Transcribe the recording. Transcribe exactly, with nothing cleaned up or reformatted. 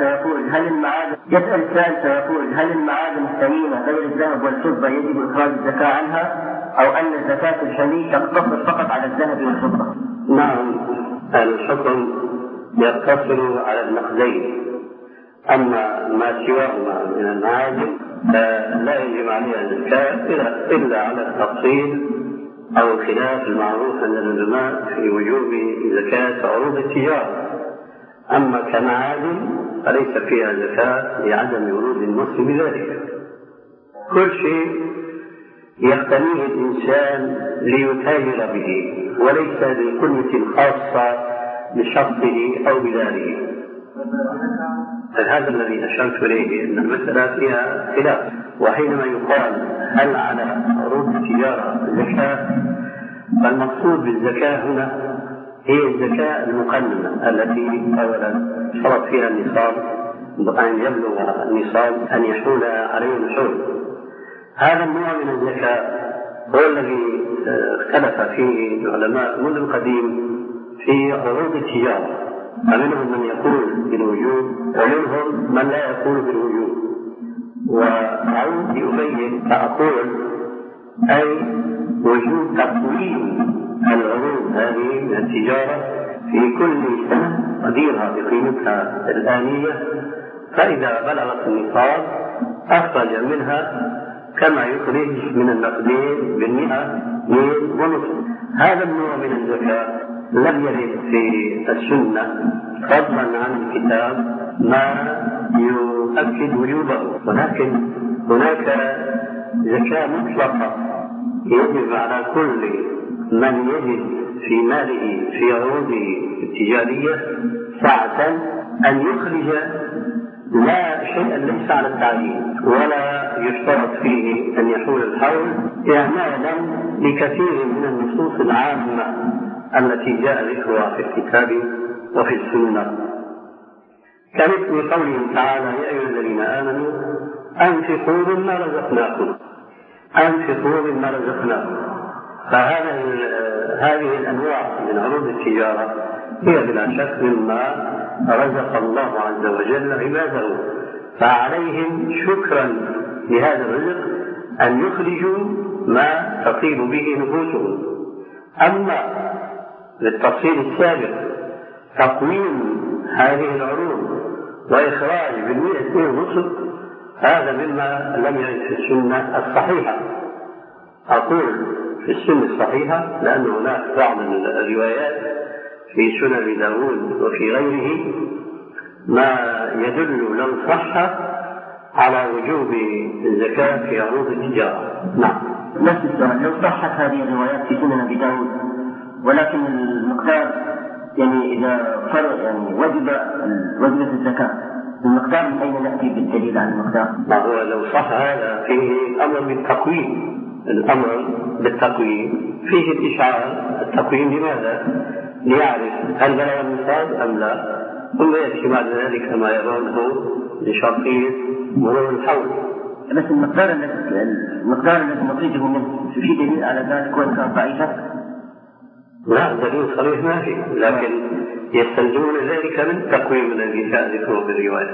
فيقول هل المعادن يسأل السائل فيقول هل المعادن الثمينة غير الذهب والفضة يجب إخراج الزكاة عنها، أو أن زكاة الحلي تقتصر فقط على الذهب والفضة؟ نعم، الحكم يقتصر على النقدين، أما ما سواهما من المعادن لا يجب عليها الزكاة إلا على التفصيل أو الخلاف المعروف عند العلماء في وجوب زكاة عروض التجارة. أما كمعادن فليس فيها زكاة لعدم ورود النص بذلك. كل شيء يقتنيه الإنسان ليتاجر به وليس لقيمة خاصة بشخصه أو بداره. هذا الذي أشرت إليه، أن المسألة فيها خلاف. وحينما يقال هل على عروض التجارة زكاة، فالمقصود بالزكاة هنا هي الزكاة المقننة التي أولا شرط فيها النصاب، أن يبلغ النصاب أن يحول عليه الحول. هذا النوع من الزكاة هو الذي اختلف فيه العلماء منذ القديم في عروض التجارة، فمنهم من يقول بالوجوب ومنهم من لا يقول بالوجوب. وأعود لأبين فأقول أي وجوب تقويم العروض هذه من التجارة في كل سنة قديرها بقيمتها الآنية، فإذا بلغت النصاب أخرج منها كما يخرج من النقدين بالمئة مئة ونصف. هذا النوع من الزكاة لم يرد في السنة فضلا عن الكتاب ما يؤكد وجوبه، ولكن هناك زكاة مطلقة يجب على كل من يجد في ماله في عروضه التجارية ساعة أن يخرج لا شيئا ليس على التعيين ولا يشترط فيه أن يحول الحول، إعمالا لكثير من النصوص العامة التي جاء ذكرها في الكتاب وفي السنة، كمثل قوله تعالى يا أيها الذين آمنوا أنفقوا مما رزقناكم أنفقوا مما رزقناكم. فهذه هذه الأنواع من عروض التجارة هي بلا شك مما رزق الله عز وجل عباده، فعليهم شكرا لهذا الرزق أن يخرجوا ما تطيب به نفوسهم. أما للتفصيل السابق تقويم هذه العروض وإخراج بالمئة ونصف، هذا مما لم يرد في السنة الصحيحة. أقول في السنة الصحيحة لأن هناك بعض الروايات في سنن داود وفي غيره ما يدل لو صح على وجوب الزكاة في عروض التجارة. نعم. نفس السؤال، لو صحت هذه الروايات في سنن أبي داود ولكن المقدار يعني إذا فرق يعني وجب وجبة الزكاة، المقدار من أين نأتي بالدليل عن المقدار؟ ما هو لو صح هذا فيه أمر بالتقويم، الأمر بالتقويم فيه الإشعار. التقويم لماذا؟ ليعرف هل بلغ النصاب أم لا، ثم يأتي بعد ذلك ما يرونه لشرطية مرور الحول. بس المقدار الذي المقدار الذي نخرجه منه في دليل على ذلك وإن كان ضعيفا؟ لا، دليل صريح ما فيه، لكن يستلزمون ذلك من التقويم الذي جاء ذكره بالرواية.